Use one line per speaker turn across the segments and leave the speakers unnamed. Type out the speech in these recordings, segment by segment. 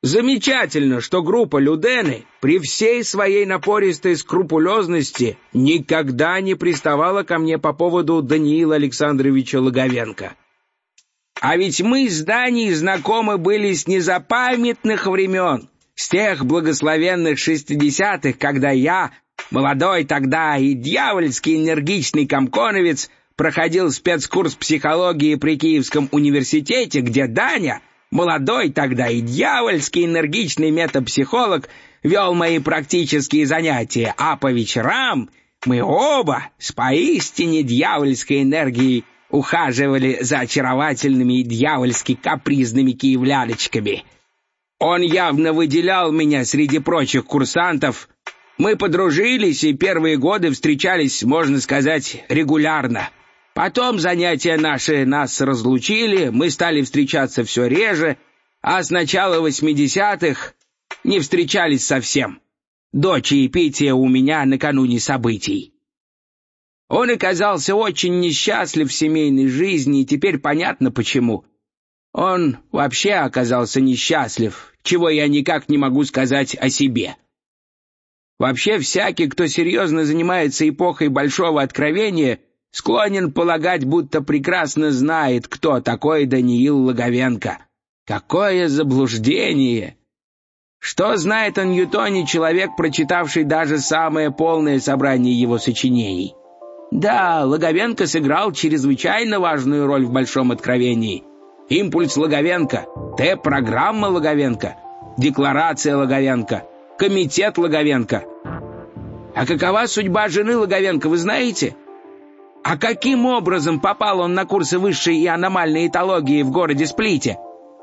Замечательно, что группа Людены при всей своей напористой скрупулезности никогда не приставала ко мне по поводу Даниила Александровича Логовенко. А ведь мы с Даней знакомы были с незапамятных времен, с тех благословенных 60-х, когда я, молодой тогда и дьявольски энергичный комконовец, проходил спецкурс психологии при Киевском университете, где Даня, молодой тогда и дьявольски энергичный метапсихолог, вел мои практические занятия, а по вечерам мы оба с поистине дьявольской энергией ухаживали за очаровательными и дьявольски капризными киевляночками. Он явно выделял меня среди прочих курсантов. Мы подружились и первые годы встречались, можно сказать, регулярно. Потом занятия наши нас разлучили, мы стали встречаться все реже, а с начала 80-х не встречались совсем. До чаепития у меня накануне событий. Он оказался очень несчастлив в семейной жизни, и теперь понятно почему. Он вообще оказался несчастлив, чего я никак не могу сказать о себе. Вообще всякий, кто серьезно занимается эпохой Большого Откровения, склонен полагать, будто прекрасно знает, кто такой Даниил Логовенко. Какое заблуждение! Что знает о Ньютоне человек, прочитавший даже самое полное собрание его сочинений? Да, Логовенко сыграл чрезвычайно важную роль в Большом Откровении. Импульс Логовенко, Т-программа Логовенко, декларация Логовенко, комитет Логовенко. А какова судьба жены Логовенко, вы знаете? А каким образом попал он на курсы высшей и аномальной этологии в городе Сплите?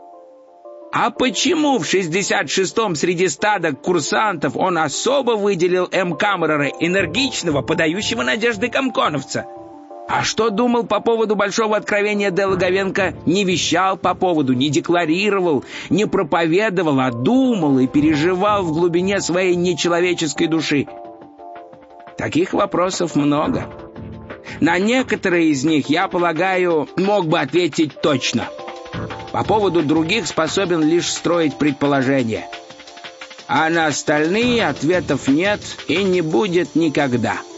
А почему в 66-м среди стада курсантов он особо выделил М. Камерера, энергичного, подающего надежды комконовца? А что думал по поводу Большого Откровения Д. Логовенко, не вещал по поводу, не декларировал, не проповедовал, а думал и переживал в глубине своей нечеловеческой души? Таких вопросов много. На некоторые из них, я полагаю, мог бы ответить точно. По поводу других способен лишь строить предположения. А на остальные ответов нет и не будет никогда.